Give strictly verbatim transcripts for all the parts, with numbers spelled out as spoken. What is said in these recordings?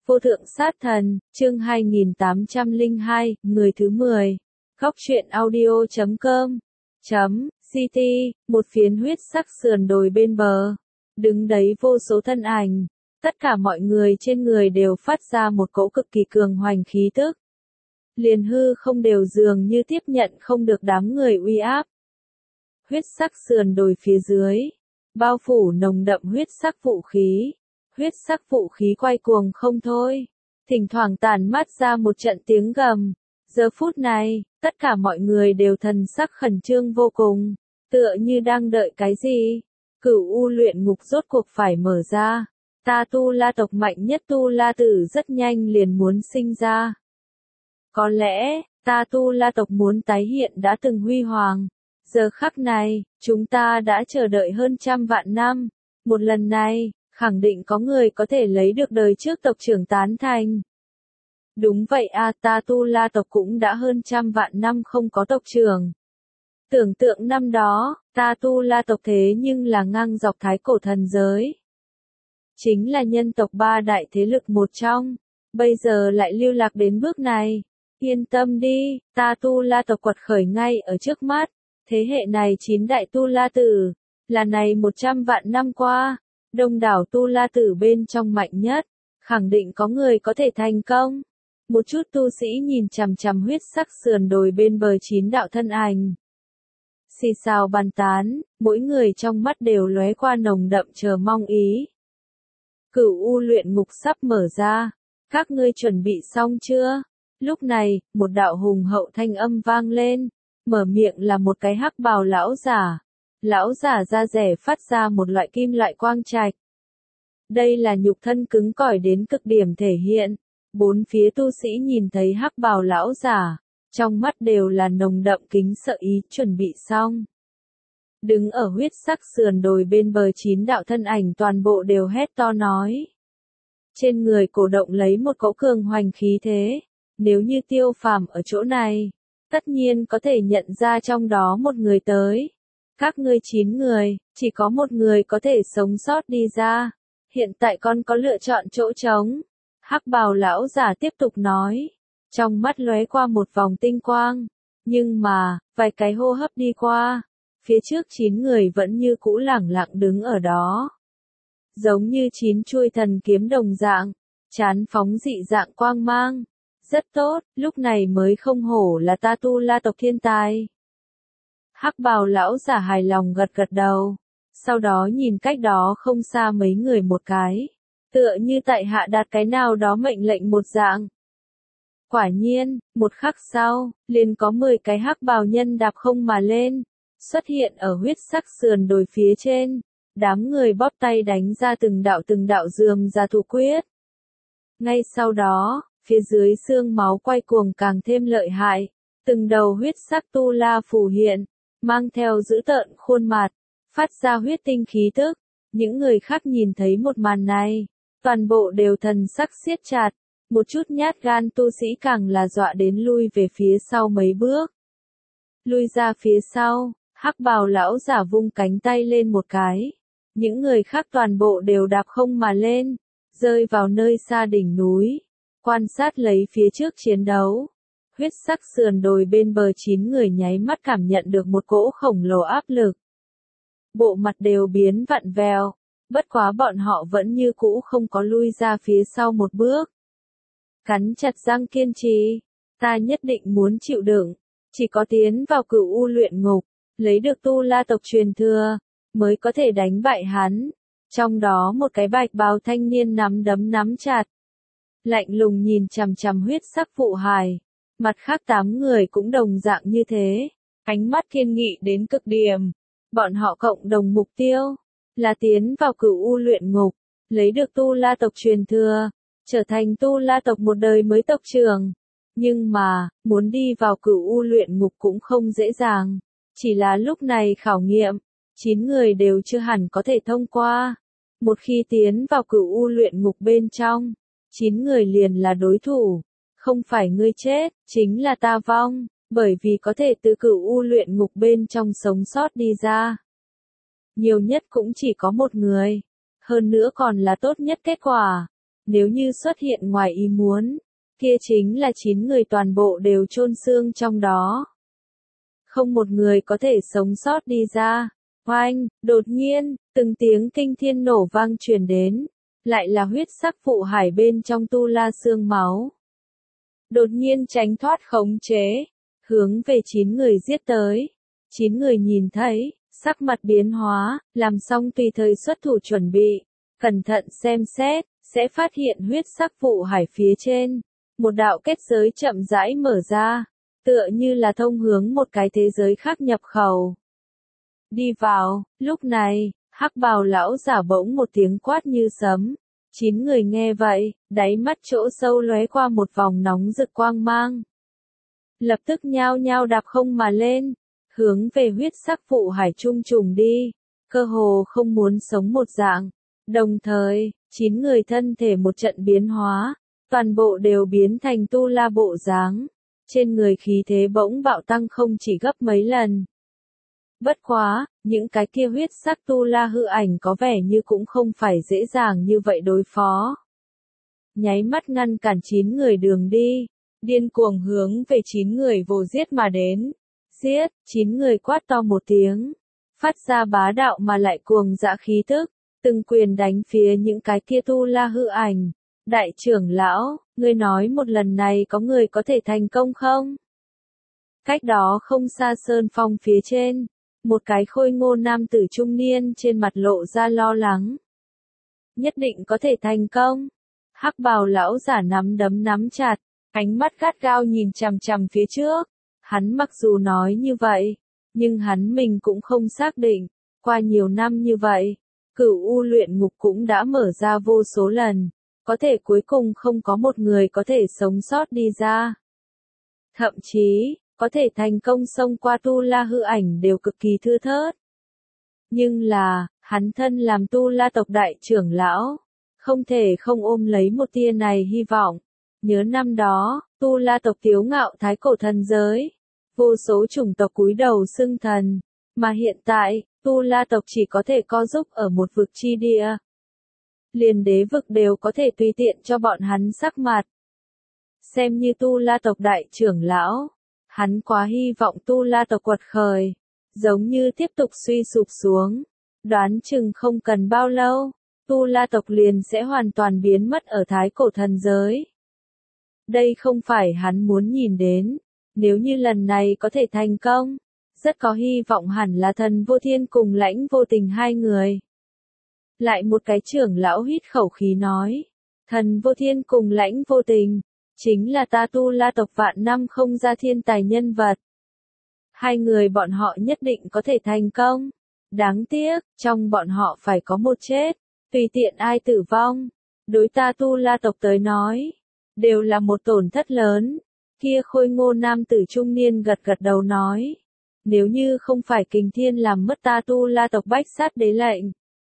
Vô thượng sát thần, chương hai nghìn tám trăm lẻ hai, người thứ mười. Góc truyện audio chấm com. Chấm, ct, một phiến huyết sắc sườn đồi bên bờ. Đứng đấy vô số thân ảnh. Tất cả mọi người trên người đều phát ra một cỗ cực kỳ cường hoành khí tức. Liền hư không đều dường như tiếp nhận không được đám người uy áp. Huyết sắc sườn đồi phía dưới. Bao phủ nồng đậm huyết sắc vũ khí. Huyết sắc vũ khí quay cuồng không thôi. Thỉnh thoảng tản mát ra một trận tiếng gầm. Giờ phút này, tất cả mọi người đều thần sắc khẩn trương vô cùng. Tựa như đang đợi cái gì. Cửu u luyện ngục rốt cuộc phải mở ra. Ta Tu La tộc mạnh nhất Tu La tử rất nhanh liền muốn sinh ra. Có lẽ, ta Tu La tộc muốn tái hiện đã từng huy hoàng. Giờ khắc này, chúng ta đã chờ đợi hơn trăm vạn năm. Một lần này, khẳng định có người có thể lấy được đời trước tộc trưởng tán thành. Đúng vậy a, ta Tu La tộc cũng đã hơn trăm vạn năm không có tộc trưởng. Tưởng tượng năm đó, ta Tu La tộc thế nhưng là ngang dọc thái cổ thần giới. Chính là nhân tộc ba đại thế lực một trong, bây giờ lại lưu lạc đến bước này. Yên tâm đi, ta Tu La tộc quật khởi ngay ở trước mắt. Thế hệ này chín đại Tu La tử, là này một trăm vạn năm qua, đông đảo Tu La tử bên trong mạnh nhất, khẳng định có người có thể thành công. Một chút tu sĩ nhìn chằm chằm huyết sắc sườn đồi bên bờ chín đạo thân ảnh. Xì xào bàn tán, mỗi người trong mắt đều lóe qua nồng đậm chờ mong ý. Cửu u luyện ngục sắp mở ra, các ngươi chuẩn bị xong chưa? Lúc này, một đạo hùng hậu thanh âm vang lên, mở miệng là một cái hắc bào lão giả. Lão giả da rẻ phát ra một loại kim loại quang trạch. Đây là nhục thân cứng cỏi đến cực điểm thể hiện. Bốn phía tu sĩ nhìn thấy hắc bào lão giả, trong mắt đều là nồng đậm kính sợ ý chuẩn bị xong. Đứng ở huyết sắc sườn đồi bên bờ chín đạo thân ảnh toàn bộ đều hét to nói. Trên người cổ động lấy một cỗ cường hoành khí thế, nếu như Tiêu Phàm ở chỗ này, tất nhiên có thể nhận ra trong đó một người tới. Các ngươi chín người, chỉ có một người có thể sống sót đi ra. Hiện tại con có lựa chọn chỗ trống. Hắc bào lão giả tiếp tục nói. Trong mắt lóe qua một vòng tinh quang. Nhưng mà, vài cái hô hấp đi qua. Phía trước chín người vẫn như cũ lẳng lặng đứng ở đó. Giống như chín chuôi thần kiếm đồng dạng. Chán phóng dị dạng quang mang. Rất tốt, lúc này mới không hổ là ta Tu La tộc thiên tài. Hắc bào lão giả hài lòng gật gật đầu, sau đó nhìn cách đó không xa mấy người một cái, tựa như tại hạ đạt cái nào đó mệnh lệnh một dạng. Quả nhiên, một khắc sau, liền có mười cái hắc bào nhân đạp không mà lên, xuất hiện ở huyết sắc sườn đồi phía trên, đám người bóp tay đánh ra từng đạo từng đạo dườm ra thủ quyết. Ngay sau đó, phía dưới xương máu quay cuồng càng thêm lợi hại, từng đầu huyết sắc tu la phù hiện. Mang theo dữ tợn khuôn mặt, phát ra huyết tinh khí tức. Những người khác nhìn thấy một màn này, toàn bộ đều thần sắc siết chặt, một chút nhát gan tu sĩ càng là dọa đến lui về phía sau mấy bước. Lui ra phía sau, hắc bào lão giả vung cánh tay lên một cái. Những người khác toàn bộ đều đạp không mà lên, rơi vào nơi xa đỉnh núi, quan sát lấy phía trước chiến đấu. Huyết sắc sườn đồi bên bờ chín người nháy mắt cảm nhận được một cỗ khổng lồ áp lực. Bộ mặt đều biến vặn vẹo, bất quá bọn họ vẫn như cũ không có lui ra phía sau một bước. Cắn chặt răng kiên trì, ta nhất định muốn chịu đựng, chỉ có tiến vào cửu u luyện ngục, lấy được Tu La tộc truyền thừa, mới có thể đánh bại hắn. Trong đó một cái bạch bào thanh niên nắm đấm nắm chặt, lạnh lùng nhìn chằm chằm huyết sắc vụ hài. Mặt khác tám người cũng đồng dạng như thế, ánh mắt kiên nghị đến cực điểm. Bọn họ cộng đồng mục tiêu, là tiến vào cửu u luyện ngục, lấy được Tu La tộc truyền thừa, trở thành Tu La tộc một đời mới tộc trưởng. Nhưng mà, muốn đi vào cửu u luyện ngục cũng không dễ dàng, chỉ là lúc này khảo nghiệm, chín người đều chưa hẳn có thể thông qua. Một khi tiến vào cửu u luyện ngục bên trong, chín người liền là đối thủ. Không phải ngươi chết, chính là ta vong, bởi vì có thể từ cửu u luyện ngục bên trong sống sót đi ra. Nhiều nhất cũng chỉ có một người, hơn nữa còn là tốt nhất kết quả. Nếu như xuất hiện ngoài ý muốn, kia chính là chín người toàn bộ đều chôn xương trong đó. Không một người có thể sống sót đi ra. Oanh, đột nhiên, từng tiếng kinh thiên nổ vang truyền đến, lại là huyết sắc phụ hải bên trong tu la xương máu. Đột nhiên tránh thoát khống chế, hướng về chín người giết tới. Chín người nhìn thấy, sắc mặt biến hóa, làm xong tùy thời xuất thủ chuẩn bị, cẩn thận xem xét, sẽ phát hiện huyết sắc phụ hải phía trên. Một đạo kết giới chậm rãi mở ra, tựa như là thông hướng một cái thế giới khác nhập khẩu. Đi vào, lúc này, hắc bào lão giả bỗng một tiếng quát như sấm. Chín người nghe vậy, đáy mắt chỗ sâu lóe qua một vòng nóng rực quang mang. Lập tức nhao nhao đạp không mà lên, hướng về huyết sắc phụ hải trung trùng đi, cơ hồ không muốn sống một dạng. Đồng thời, chín người thân thể một trận biến hóa, toàn bộ đều biến thành tu la bộ dáng. Trên người khí thế bỗng bạo tăng không chỉ gấp mấy lần. Bất quá, những cái kia huyết sắc tu la hư ảnh có vẻ như cũng không phải dễ dàng như vậy đối phó. Nháy mắt ngăn cản chín người đường đi, điên cuồng hướng về chín người vồ giết mà đến. Giết, chín người quát to một tiếng, phát ra bá đạo mà lại cuồng dã khí tức, từng quyền đánh phía những cái kia tu la hư ảnh. Đại trưởng lão, ngươi nói một lần này có người có thể thành công không? Cách đó không xa sơn phong phía trên, một cái khôi ngô nam tử trung niên trên mặt lộ ra lo lắng. Nhất định có thể thành công. Hắc bào lão giả nắm đấm nắm chặt, ánh mắt gắt gao nhìn chằm chằm phía trước. Hắn mặc dù nói như vậy, nhưng hắn mình cũng không xác định. Qua nhiều năm như vậy, Cửu U luyện ngục cũng đã mở ra vô số lần. Có thể cuối cùng không có một người có thể sống sót đi ra. Thậm chí, có thể thành công xông qua tu la hư ảnh đều cực kỳ thưa thớt. Nhưng là, hắn thân làm tu la tộc đại trưởng lão, không thể không ôm lấy một tia này hy vọng. Nhớ năm đó, tu la tộc kiêu ngạo thái cổ thần giới, vô số chủng tộc cúi đầu xưng thần, mà hiện tại, tu la tộc chỉ có thể co giúp ở một vực chi địa. Liền đế vực đều có thể tùy tiện cho bọn hắn sắc mặt. Xem như tu la tộc đại trưởng lão, hắn quá hy vọng tu la tộc quật khởi, giống như tiếp tục suy sụp xuống. Đoán chừng không cần bao lâu, tu la tộc liền sẽ hoàn toàn biến mất ở thái cổ thần giới. Đây không phải hắn muốn nhìn đến, nếu như lần này có thể thành công, rất có hy vọng hẳn là Thần Vô Thiên cùng Lãnh Vô Tình hai người. Lại một cái trưởng lão hít khẩu khí nói, Thần Vô Thiên cùng Lãnh Vô Tình, chính là ta tu la tộc vạn năm không ra thiên tài nhân vật. Hai người bọn họ nhất định có thể thành công. Đáng tiếc, trong bọn họ phải có một chết, tùy tiện ai tử vong. Đối ta tu la tộc tới nói, đều là một tổn thất lớn. Kia khôi ngô nam tử trung niên gật gật đầu nói, nếu như không phải Kình Thiên làm mất ta tu la tộc bách sát đế lệnh,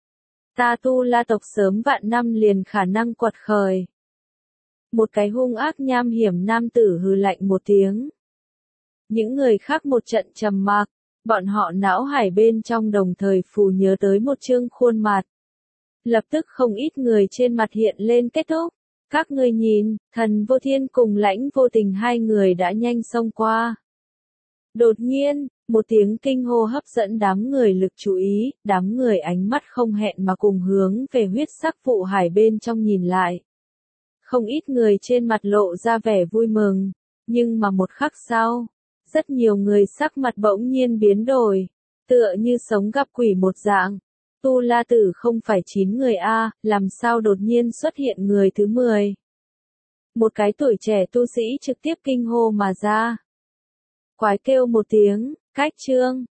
ta tu la tộc sớm vạn năm liền khả năng quật khởi. Một cái hung ác nham hiểm nam tử hừ lạnh một tiếng. Những người khác một trận trầm mặc, bọn họ não hải bên trong đồng thời phù nhớ tới một chương khuôn mặt. Lập tức không ít người trên mặt hiện lên kết thúc. Các ngươi nhìn, Thần Vô Thiên cùng Lãnh Vô Tình hai người đã nhanh xông qua. Đột nhiên, một tiếng kinh hô hấp dẫn đám người lực chú ý, đám người ánh mắt không hẹn mà cùng hướng về huyết sắc phụ hải bên trong nhìn lại. Không ít người trên mặt lộ ra vẻ vui mừng, nhưng mà một khắc sau, rất nhiều người sắc mặt bỗng nhiên biến đổi, tựa như sống gặp quỷ một dạng. Tu La Tử không phải chín người a, làm sao đột nhiên xuất hiện người thứ mười? Một cái tuổi trẻ tu sĩ trực tiếp kinh hô mà ra. Quái kêu một tiếng, cách chương.